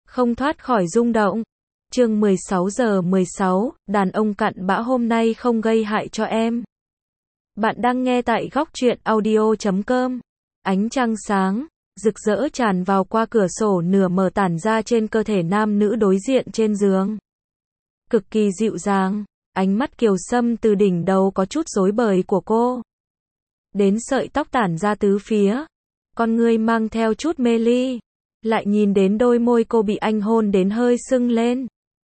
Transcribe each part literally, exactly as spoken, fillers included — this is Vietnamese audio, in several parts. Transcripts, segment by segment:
không thoát khỏi rung động. Chương mười sáu giờ mười sáu, đàn ông cặn bã hôm nay không gây hại cho em. Bạn đang nghe tại góc truyện audio chấm com. Ánh trăng sáng, rực rỡ tràn vào qua cửa sổ nửa mở tản ra trên cơ thể nam nữ đối diện trên giường. Cực kỳ dịu dàng, ánh mắt Kiều Sâm từ đỉnh đầu có chút rối bời của cô đến sợi tóc tản ra tứ phía, con ngươi mang theo chút mê ly, lại nhìn đến đôi môi cô bị anh hôn đến hơi sưng lên.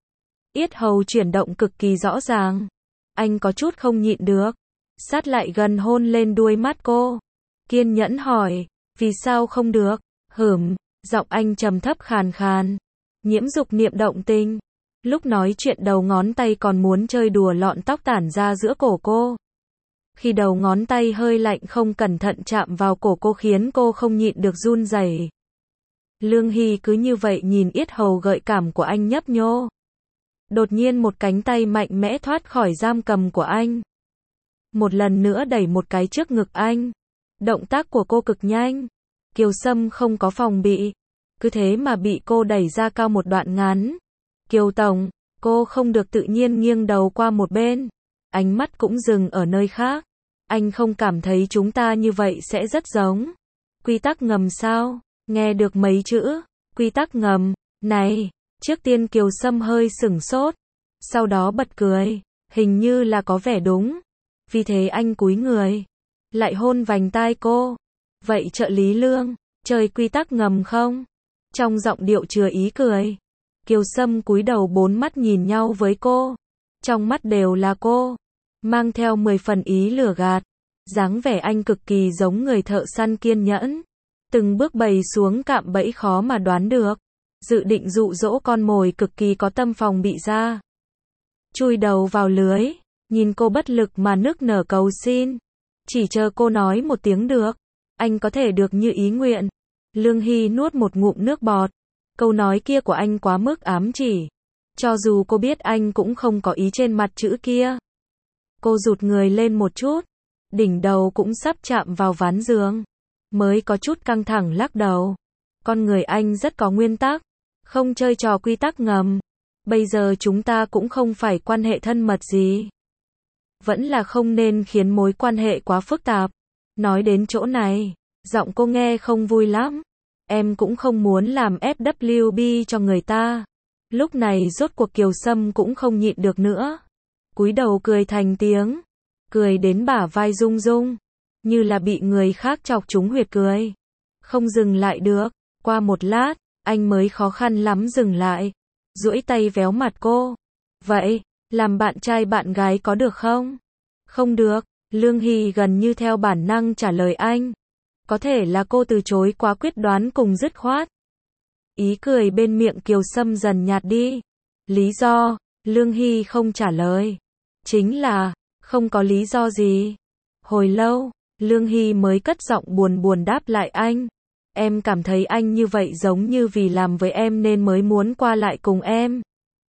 Yết hầu chuyển động cực kỳ rõ ràng, anh có chút không nhịn được, sát lại gần hôn lên đuôi mắt cô, kiên nhẫn hỏi, vì sao không được? Hửm, giọng anh trầm thấp khàn khàn, nhiễm dục niệm động tình. Lúc nói chuyện đầu ngón tay còn muốn chơi đùa lọn tóc tản ra giữa cổ cô. Khi đầu ngón tay hơi lạnh không cẩn thận chạm vào cổ cô khiến cô không nhịn được run rẩy. Lương Hy cứ như vậy nhìn yết hầu gợi cảm của anh nhấp nhô. Đột nhiên một cánh tay mạnh mẽ thoát khỏi giam cầm của anh. Một lần nữa đẩy một cái trước ngực anh. Động tác của cô cực nhanh. Kiều Sâm không có phòng bị. Cứ thế mà bị cô đẩy ra cao một đoạn ngắn. Kiều Tổng, cô không được tự nhiên nghiêng đầu qua một bên. Ánh mắt cũng dừng ở nơi khác. Anh không cảm thấy chúng ta như vậy sẽ rất giống. Quy tắc ngầm sao? Nghe được mấy chữ, quy tắc ngầm, này, trước tiên Kiều Sâm hơi sửng sốt. Sau đó bật cười, hình như là có vẻ đúng. Vì thế anh cúi người, lại hôn vành tai cô. Vậy trợ lý Lương, chơi quy tắc ngầm không? Trong giọng điệu chứa ý cười. Kiều Sâm cúi đầu bốn mắt nhìn nhau với cô. Trong mắt đều là cô. Mang theo mười phần ý lừa gạt. Dáng vẻ anh cực kỳ giống người thợ săn kiên nhẫn. Từng bước bày xuống cạm bẫy khó mà đoán được. Dự định dụ dỗ con mồi cực kỳ có tâm phòng bị ra. Chui đầu vào lưới. Nhìn cô bất lực mà nức nở cầu xin. Chỉ chờ cô nói một tiếng được. Anh có thể được như ý nguyện. Lương Hy nuốt một ngụm nước bọt. Câu nói kia của anh quá mức ám chỉ. Cho dù cô biết anh cũng không có ý trên mặt chữ kia. Cô rụt người lên một chút. Đỉnh đầu cũng sắp chạm vào ván giường. Mới có chút căng thẳng lắc đầu. Con người anh rất có nguyên tắc. Không chơi trò quy tắc ngầm. Bây giờ chúng ta cũng không phải quan hệ thân mật gì. Vẫn là không nên khiến mối quan hệ quá phức tạp. Nói đến chỗ này, giọng cô nghe không vui lắm. Em cũng không muốn làm ép vê bê cho người ta. Lúc này rốt cuộc Kiều Sâm cũng không nhịn được nữa. Cúi đầu cười thành tiếng. Cười đến bả vai rung rung. Như là bị người khác chọc trúng huyệt cười. Không dừng lại được. Qua một lát, anh mới khó khăn lắm dừng lại. Duỗi tay véo mặt cô. Vậy, làm bạn trai bạn gái có được không? Không được. Lương Hy gần như theo bản năng trả lời anh. Có thể là cô từ chối quá quyết đoán cùng dứt khoát. Ý cười bên miệng Kiều Sâm dần nhạt đi. Lý do, Lương Hy không trả lời. Chính là, không có lý do gì. Hồi lâu, Lương Hy mới cất giọng buồn buồn đáp lại anh. Em cảm thấy anh như vậy giống như vì làm với em nên mới muốn qua lại cùng em.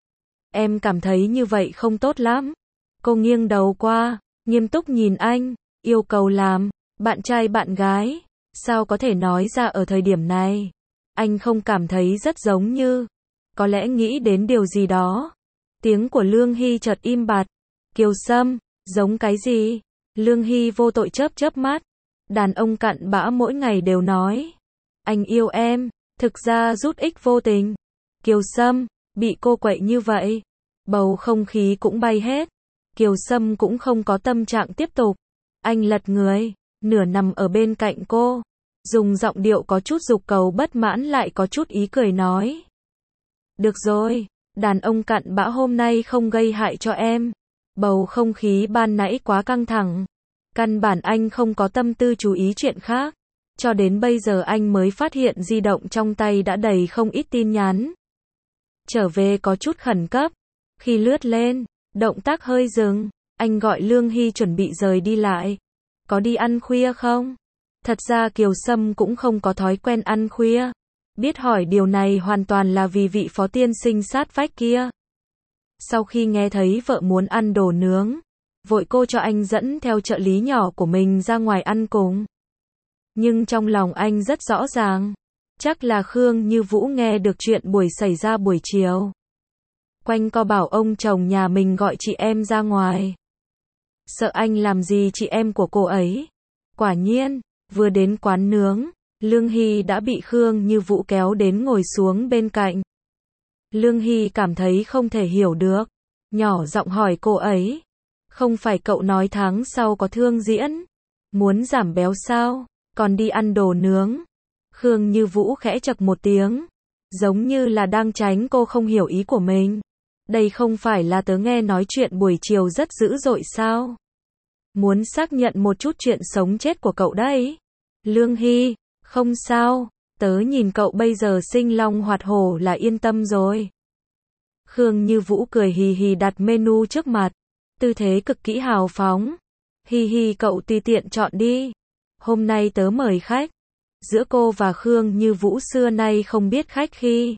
Em cảm thấy như vậy không tốt lắm. Cô nghiêng đầu qua, nghiêm túc nhìn anh, yêu cầu làm bạn trai bạn gái. Sao có thể nói ra ở thời điểm này? Anh không cảm thấy rất giống như. Có lẽ nghĩ đến điều gì đó. Tiếng của Lương Hy chợt im bặt. Kiều Sâm, giống cái gì? Lương Hy vô tội chớp chớp mắt. Đàn ông cặn bã mỗi ngày đều nói. Anh yêu em, thực ra rút ích vô tình. Kiều Sâm, bị cô quậy như vậy. Bầu không khí cũng bay hết. Kiều Sâm cũng không có tâm trạng tiếp tục. Anh lật người, nửa nằm ở bên cạnh cô. Dùng giọng điệu có chút dục cầu bất mãn lại có chút ý cười nói. Được rồi, đàn ông cặn bã hôm nay không gây hại cho em. Bầu không khí ban nãy quá căng thẳng. Căn bản anh không có tâm tư chú ý chuyện khác. Cho đến bây giờ anh mới phát hiện di động trong tay đã đầy không ít tin nhắn. Trở về có chút khẩn cấp. Khi lướt lên, động tác hơi dừng. Anh gọi Lương Hy chuẩn bị rời đi lại. Có đi ăn khuya không? Thật ra Kiều Sâm cũng không có thói quen ăn khuya. Biết hỏi điều này hoàn toàn là vì vị phó tiên sinh sát vách kia. Sau khi nghe thấy vợ muốn ăn đồ nướng, vội cô cho anh dẫn theo trợ lý nhỏ của mình ra ngoài ăn cùng. Nhưng trong lòng anh rất rõ ràng, Chắc là Khương Như Vũ nghe được chuyện buổi xảy ra buổi chiều. Quanh co bảo ông chồng nhà mình gọi chị em ra ngoài. Sợ anh làm gì chị em của cô ấy. Quả nhiên, vừa đến quán nướng, Lương Hy đã bị Khương Như Vũ kéo đến ngồi xuống bên cạnh. Lương Hy cảm thấy không thể hiểu được, nhỏ giọng hỏi cô ấy. Không phải cậu nói tháng sau có thương diễn, muốn giảm béo sao, còn đi ăn đồ nướng. Khương Như Vũ khẽ chậc một tiếng, giống như là đang tránh cô không hiểu ý của mình. Đây không phải là tớ nghe nói chuyện buổi chiều rất dữ dội sao? Muốn xác nhận một chút chuyện sống chết của cậu đấy. Lương Hy, không sao, tớ nhìn cậu bây giờ sinh long hoạt hổ là yên tâm rồi. Khương Như Vũ cười hì hì đặt menu trước mặt, tư thế cực kỳ hào phóng. Hi hi, cậu tùy tiện chọn đi. Hôm nay tớ mời khách. Giữa cô và Khương Như Vũ xưa nay không biết khách khi.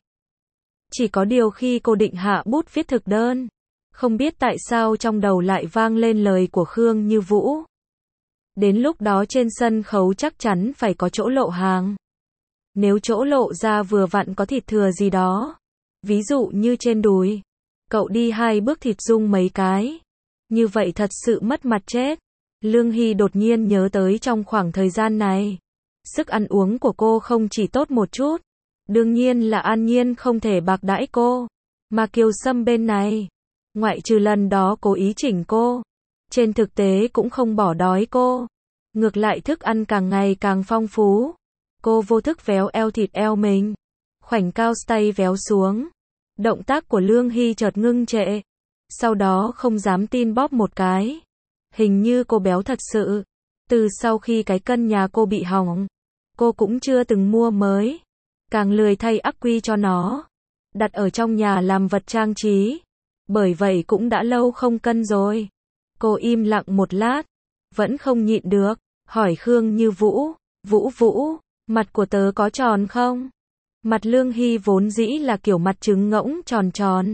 Chỉ có điều khi cô định hạ bút viết thực đơn, không biết tại sao trong đầu lại vang lên lời của Khương Như Vũ. Đến lúc đó trên sân khấu chắc chắn phải có chỗ lộ hàng. Nếu chỗ lộ ra vừa vặn có thịt thừa gì đó, ví dụ như trên đùi, cậu đi hai bước thịt rung mấy cái. Như vậy thật sự mất mặt chết. Lương Hy đột nhiên nhớ tới trong khoảng thời gian này, sức ăn uống của cô không chỉ tốt một chút. Đương nhiên là An Nhiên không thể bạc đãi cô. Mà Kiều Sâm bên này, ngoại trừ lần đó cố ý chỉnh cô, trên thực tế cũng không bỏ đói cô. Ngược lại thức ăn càng ngày càng phong phú. Cô vô thức véo eo thịt eo mình, khoảnh cao tay véo xuống. Động tác của Lương Hy chợt ngưng trệ. Sau đó không dám tin bóp một cái. Hình như cô béo thật sự. Từ sau khi cái cân nhà cô bị hỏng, cô cũng chưa từng mua mới. Càng lười thay ắc quy cho nó, đặt ở trong nhà làm vật trang trí. Bởi vậy cũng đã lâu không cân rồi. Cô im lặng một lát, vẫn không nhịn được, hỏi Khương Như Vũ, Vũ Vũ, mặt của tớ có tròn không? Mặt Lương Hy vốn dĩ là kiểu mặt trứng ngỗng tròn tròn.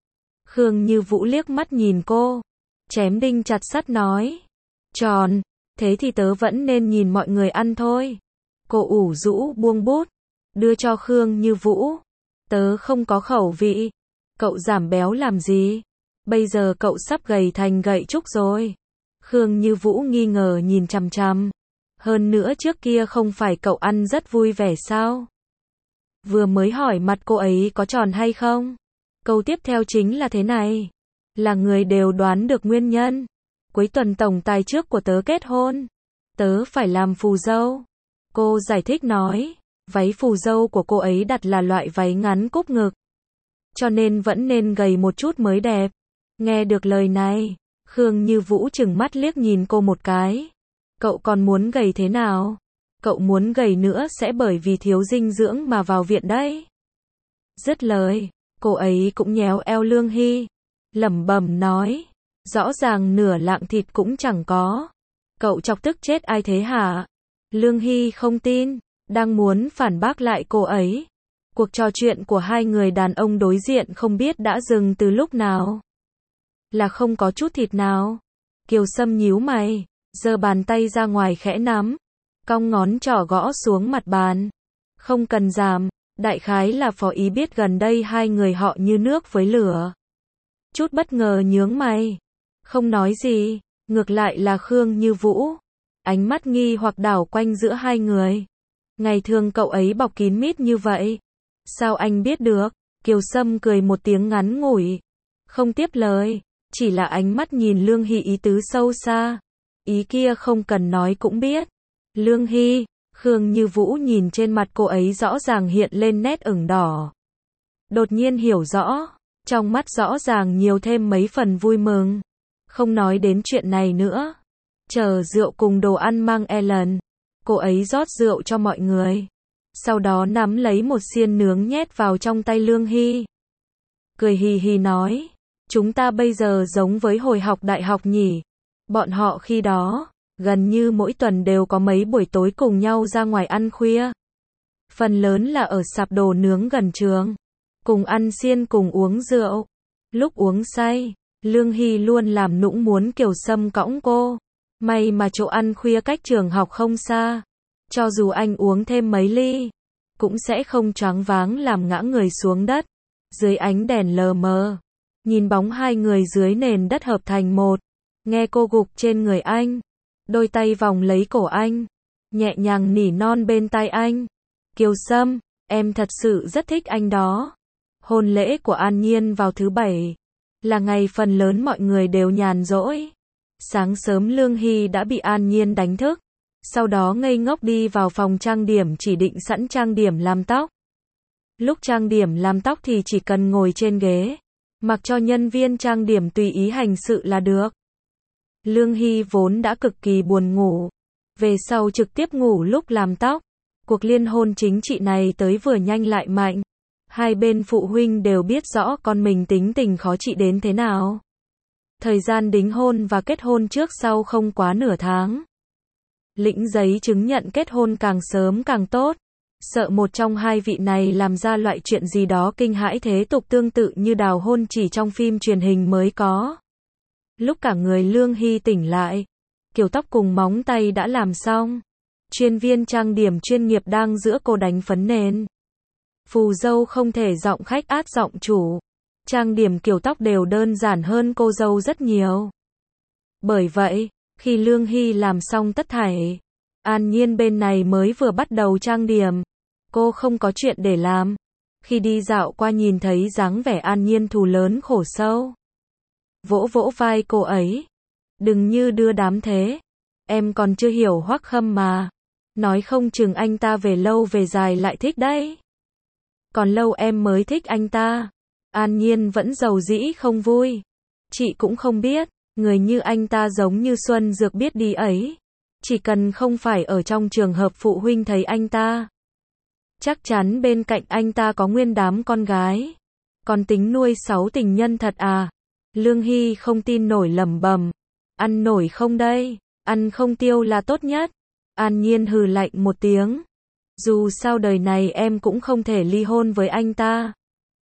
Khương Như Vũ liếc mắt nhìn cô, chém đinh chặt sắt nói, tròn, thế thì tớ vẫn nên nhìn mọi người ăn thôi. Cô ủ rũ buông bút, đưa cho Khương Như Vũ, tớ không có khẩu vị. Cậu giảm béo làm gì? Bây giờ cậu sắp gầy thành gậy trúc rồi. Khương Như Vũ nghi ngờ nhìn chằm chằm. Hơn nữa trước kia không phải cậu ăn rất vui vẻ sao? Vừa mới hỏi mặt cô ấy có tròn hay không? Câu tiếp theo chính là thế này. Là người đều đoán được nguyên nhân. Cuối tuần tổng tài trước của tớ kết hôn. Tớ phải làm phù dâu. Cô giải thích nói. Váy phù dâu của cô ấy đặt là loại váy ngắn cúp ngực. Cho nên vẫn nên gầy một chút mới đẹp. Nghe được lời này, Khương Như Vũ chừng mắt liếc nhìn cô một cái. Cậu còn muốn gầy thế nào? Cậu muốn gầy nữa sẽ bởi vì thiếu dinh dưỡng mà vào viện đấy. Dứt lời, cô ấy cũng nhéo eo Lương Hy, lẩm bẩm nói, rõ ràng nửa lạng thịt cũng chẳng có. Cậu chọc tức chết ai thế hả? Lương Hy không tin, đang muốn phản bác lại cô ấy. Cuộc trò chuyện của hai người đàn ông đối diện không biết đã dừng từ lúc nào. Là không có chút thịt nào. Kiều Sâm nhíu mày, giơ bàn tay ra ngoài khẽ nắm, cong ngón trỏ gõ xuống mặt bàn. Không cần giảm, đại khái là phó ý biết gần đây hai người họ như nước với lửa. Chút bất ngờ nhướng mày, không nói gì, ngược lại là Khương Như Vũ. Ánh mắt nghi hoặc đảo quanh giữa hai người. Ngày thường cậu ấy bọc kín mít như vậy. Sao anh biết được? Kiều Sâm cười một tiếng ngắn ngủi, không tiếp lời, chỉ là ánh mắt nhìn Lương Hy ý tứ sâu xa. Ý kia không cần nói cũng biết. Lương Hy, Khương Như Vũ nhìn trên mặt cô ấy rõ ràng hiện lên nét ửng đỏ. Đột nhiên hiểu rõ, trong mắt rõ ràng nhiều thêm mấy phần vui mừng. Không nói đến chuyện này nữa. Chờ rượu cùng đồ ăn mang Ellen. Cô ấy rót rượu cho mọi người. Sau đó nắm lấy một xiên nướng nhét vào trong tay Lương Hy. Cười hì hì nói, chúng ta bây giờ giống với hồi học đại học nhỉ. Bọn họ khi đó, gần như mỗi tuần đều có mấy buổi tối cùng nhau ra ngoài ăn khuya. Phần lớn là ở sạp đồ nướng gần trường. Cùng ăn xiên cùng uống rượu. Lúc uống say, Lương Hy luôn làm nũng muốn Kiều Sâm cõng cô. May mà chỗ ăn khuya cách trường học không xa. Cho dù anh uống thêm mấy ly, cũng sẽ không choáng váng làm ngã người xuống đất. Dưới ánh đèn lờ mờ, nhìn bóng hai người dưới nền đất hợp thành một, nghe cô gục trên người anh, đôi tay vòng lấy cổ anh, nhẹ nhàng nỉ non bên tai anh. Kiều Sâm, em thật sự rất thích anh đó. Hôn lễ của An Nhiên vào thứ bảy, là ngày phần lớn mọi người đều nhàn rỗi. Sáng sớm Lương Hy đã bị An Nhiên đánh thức, sau đó ngây ngốc đi vào phòng trang điểm chỉ định sẵn trang điểm làm tóc. Lúc trang điểm làm tóc thì chỉ cần ngồi trên ghế, mặc cho nhân viên trang điểm tùy ý hành sự là được. Lương Hy vốn đã cực kỳ buồn ngủ, về sau trực tiếp ngủ lúc làm tóc. Cuộc liên hôn chính trị này tới vừa nhanh lại mạnh. Hai bên phụ huynh đều biết rõ con mình tính tình khó trị đến thế nào. Thời gian đính hôn và kết hôn trước sau không quá nửa tháng. Lĩnh giấy chứng nhận kết hôn càng sớm càng tốt. Sợ một trong hai vị này làm ra loại chuyện gì đó kinh hãi thế tục tương tự như đào hôn chỉ trong phim truyền hình mới có. Lúc cả người Lương Hy tỉnh lại, kiểu tóc cùng móng tay đã làm xong. Chuyên viên trang điểm chuyên nghiệp đang giữa cô đánh phấn nền. Phù dâu không thể giọng khách át giọng chủ. Trang điểm kiểu tóc đều đơn giản hơn cô dâu rất nhiều. Bởi vậy, khi Lương Hy làm xong tất thảy, An Nhiên bên này mới vừa bắt đầu trang điểm. Cô không có chuyện để làm. Khi đi dạo qua nhìn thấy dáng vẻ An Nhiên thù lớn khổ sâu. Vỗ vỗ vai cô ấy. Đừng như đưa đám thế. Em còn chưa hiểu Hoắc Khâm mà. Nói không chừng anh ta về lâu về dài lại thích đấy. Còn lâu em mới thích anh ta. An Nhiên vẫn giàu dĩ không vui. Chị cũng không biết, người như anh ta giống như Xuân Dược biết đi ấy. Chỉ cần không phải ở trong trường hợp phụ huynh thấy anh ta. Chắc chắn bên cạnh anh ta có nguyên đám con gái. Còn tính nuôi sáu tình nhân thật à? Lương Hy không tin nổi lẩm bẩm. Ăn nổi không đây? Ăn không tiêu là tốt nhất. An Nhiên hừ lạnh một tiếng. Dù sao đời này em cũng không thể ly hôn với anh ta.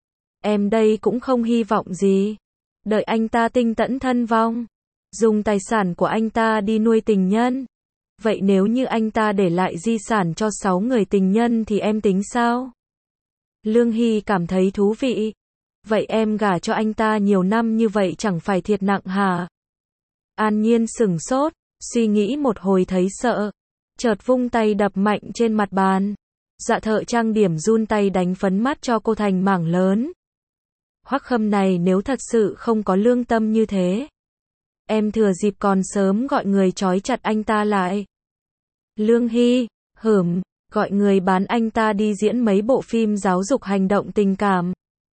Em đây cũng không hy vọng gì. Đợi anh ta tinh tẫn thân vong. Dùng tài sản của anh ta đi nuôi tình nhân. Vậy nếu như anh ta để lại di sản cho sáu người tình nhân thì em tính sao? Lương Hy cảm thấy thú vị. Vậy em gả cho anh ta nhiều năm như vậy chẳng phải thiệt nặng hả? An Nhiên sửng sốt, suy nghĩ một hồi thấy sợ. Chợt vung tay đập mạnh trên mặt bàn. Dạ thợ trang điểm run tay đánh phấn mắt cho cô thành mảng lớn. Hoắc Khâm này nếu thật sự không có lương tâm như thế, em thừa dịp còn sớm gọi người trói chặt anh ta lại. Lương Hy, hửm, gọi người bán anh ta đi diễn mấy bộ phim giáo dục hành động tình cảm.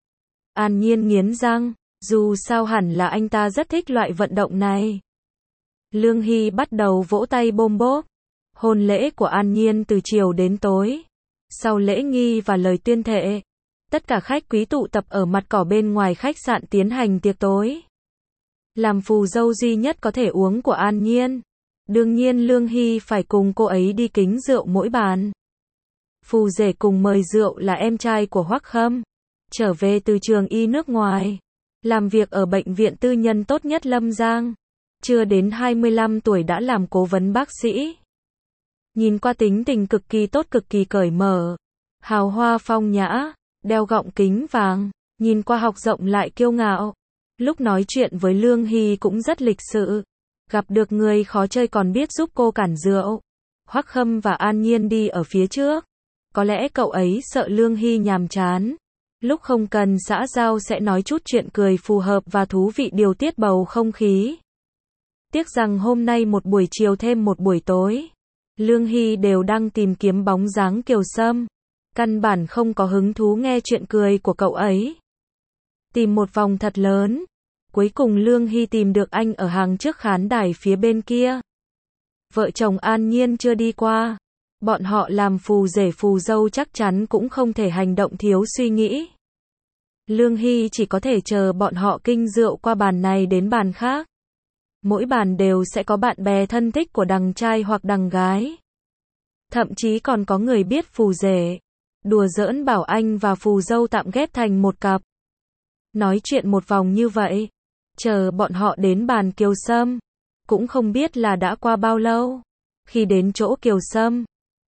An Nhiên nghiến răng, dù sao hẳn là anh ta rất thích loại vận động này. Lương Hy bắt đầu vỗ tay bôm bốp. Hôn lễ của An Nhiên từ chiều đến tối. Sau lễ nghi và lời tuyên thệ, tất cả khách quý tụ tập ở mặt cỏ bên ngoài khách sạn tiến hành tiệc tối. Làm phù dâu duy nhất có thể uống của An Nhiên. Đương nhiên Lương Hy phải cùng cô ấy đi kính rượu mỗi bàn. Phù rể cùng mời rượu là em trai của Hoắc Khâm. Trở về từ trường y nước ngoài. Làm việc ở bệnh viện tư nhân tốt nhất Lâm Giang. Chưa đến hai mươi lăm tuổi đã làm cố vấn bác sĩ. Nhìn qua tính tình cực kỳ tốt cực kỳ cởi mở. Hào hoa phong nhã, đeo gọng kính vàng, nhìn qua học rộng lại kiêu ngạo. Lúc nói chuyện với Lương Hy cũng rất lịch sự. Gặp được người khó chơi còn biết giúp cô cản rượu. Hoắc Khâm và An Nhiên đi ở phía trước. Có lẽ cậu ấy sợ Lương Hy nhàm chán. Lúc không cần xã giao sẽ nói chút chuyện cười phù hợp và thú vị điều tiết bầu không khí. Tiếc rằng hôm nay một buổi chiều thêm một buổi tối, Lương Hy đều đang tìm kiếm bóng dáng Kiều Sâm. Căn bản không có hứng thú nghe chuyện cười của cậu ấy. Tìm một vòng thật lớn. Cuối cùng Lương Hy tìm được anh ở hàng trước khán đài phía bên kia. Vợ chồng An Nhiên chưa đi qua. Bọn họ làm phù rể phù dâu chắc chắn cũng không thể hành động thiếu suy nghĩ. Lương Hy chỉ có thể chờ bọn họ kinh rượu qua bàn này đến bàn khác. Mỗi bàn đều sẽ có bạn bè thân thích của đằng trai hoặc đằng gái. Thậm chí còn có người biết phù rể đùa giỡn bảo anh và phù dâu tạm ghép thành một cặp. Nói chuyện một vòng như vậy, chờ bọn họ đến bàn Kiều Sâm, cũng không biết là đã qua bao lâu. Khi đến chỗ Kiều Sâm,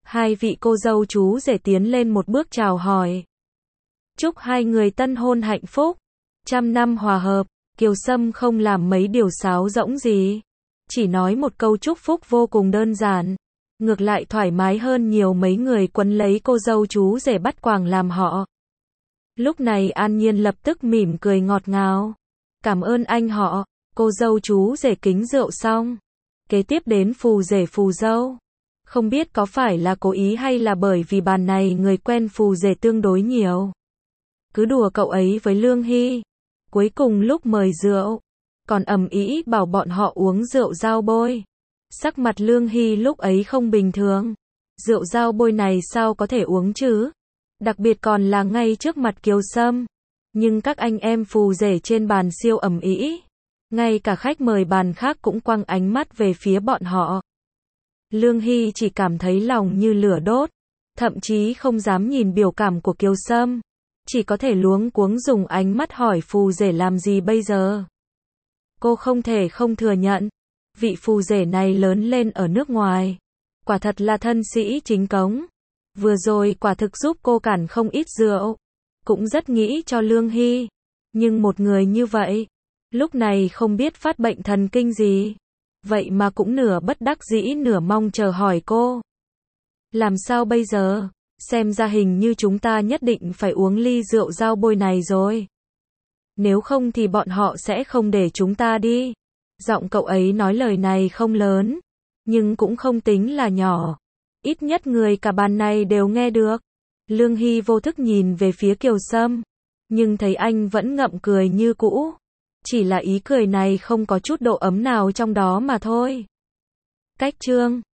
Hai vị cô dâu chú rể tiến lên một bước chào hỏi. Chúc hai người tân hôn hạnh phúc, trăm năm hòa hợp. Kiều Sâm không làm mấy điều sáo rỗng gì, chỉ nói một câu chúc phúc vô cùng đơn giản, ngược lại thoải mái hơn nhiều mấy người quấn lấy cô dâu chú rể bắt quàng làm họ. Lúc này An Nhiên lập tức mỉm cười ngọt ngào. Cảm ơn anh họ. Cô dâu chú rể kính rượu xong, kế tiếp đến phù rể phù dâu. Không biết có phải là cố ý hay là bởi vì bàn này người quen phù rể tương đối nhiều. Cứ đùa cậu ấy với Lương Hy. Cuối cùng lúc mời rượu, còn ầm ĩ bảo bọn họ uống rượu dao bôi. Sắc mặt Lương Hy lúc ấy không bình thường. Rượu dao bôi này sao có thể uống chứ? Đặc biệt còn là ngay trước mặt Kiều Sâm. Nhưng các anh em phù rể trên bàn siêu ầm ĩ. Ngay cả khách mời bàn khác cũng quăng ánh mắt về phía bọn họ. Lương Hy chỉ cảm thấy lòng như lửa đốt, thậm chí không dám nhìn biểu cảm của Kiều Sâm, chỉ có thể luống cuống dùng ánh mắt hỏi phù rể làm gì bây giờ. Cô không thể không thừa nhận, vị phù rể này lớn lên ở nước ngoài, quả thật là thân sĩ chính cống. Vừa rồi quả thực giúp cô cản không ít rượu, cũng rất nghĩ cho Lương Hy, nhưng một người như vậy, lúc này không biết phát bệnh thần kinh gì, vậy mà cũng nửa bất đắc dĩ nửa mong chờ hỏi cô. Làm sao bây giờ? Xem ra hình như chúng ta nhất định phải uống ly rượu dao bôi này rồi. Nếu không thì bọn họ sẽ không để chúng ta đi. Giọng cậu ấy nói lời này không lớn, nhưng cũng không tính là nhỏ. Ít nhất người cả bàn này đều nghe được. Lương Hy vô thức nhìn về phía Kiều Sâm, nhưng thấy anh vẫn ngậm cười như cũ. Chỉ là ý cười này không có chút độ ấm nào trong đó mà thôi. Cách chương